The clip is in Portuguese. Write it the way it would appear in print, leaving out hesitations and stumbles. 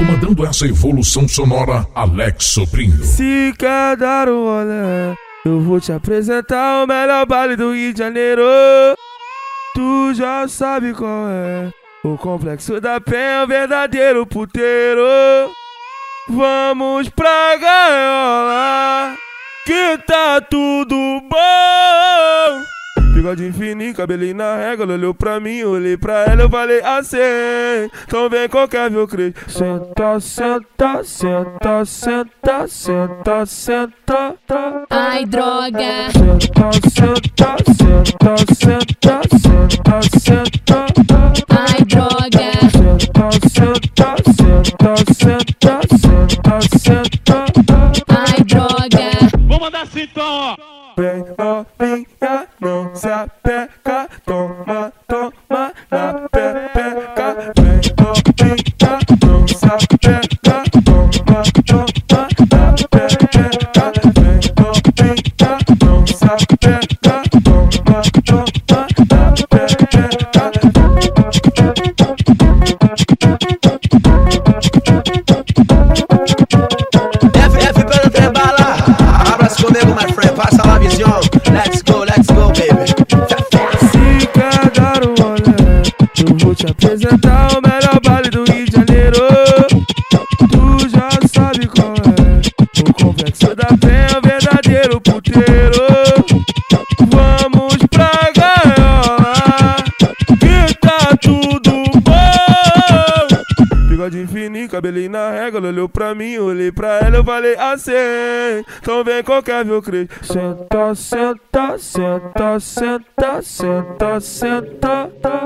comandando essa evolução sonora, Alex Sobrinho. Se quer dar um rolê, eu vou te apresentar o melhor baile do Rio de Janeiro. Tu já sabe qual é. O Complexo da Penha é um verdadeiro puteiro. Vamos pra gaiola, que tá tudo bom. Bigode fininho, cabelinho na régua. Ela olhou pra mim, eu olhei pra ela, eu falei assim: então vem qualquer viu crente. Senta, senta, senta, senta, senta, senta. Ai, droga. Senta, senta, senta, senta, senta, senta. Ai, droga. Senta, senta, senta, senta, senta, senta. Ai, droga. Vou mandar assim então, ó. Vem novinha, não se apega, toma, toma na pepeca. Vem novinha, não se apega, toma, toma na pepeca. Vem novinha, não se apega, toma, toma na pepeca. FF pelo Trebala, abraço comigo, my friend, passa lá, visão. Let's go, baby. Se quer dar um rolê, eu vou te apresentar o melhor baile do Rio de Janeiro. Tu já sabe qual é. O Complexo da Penha é um verdadeiro puteiro. Vamos pra gaiola, que tá tudo bom. Bigode fininho, cabelinho na régua. Ela olhou pra mim, eu olhei pra ela, eu falei assim: então vem qualquer viu crente. Senta, senta, senta, senta, senta, senta.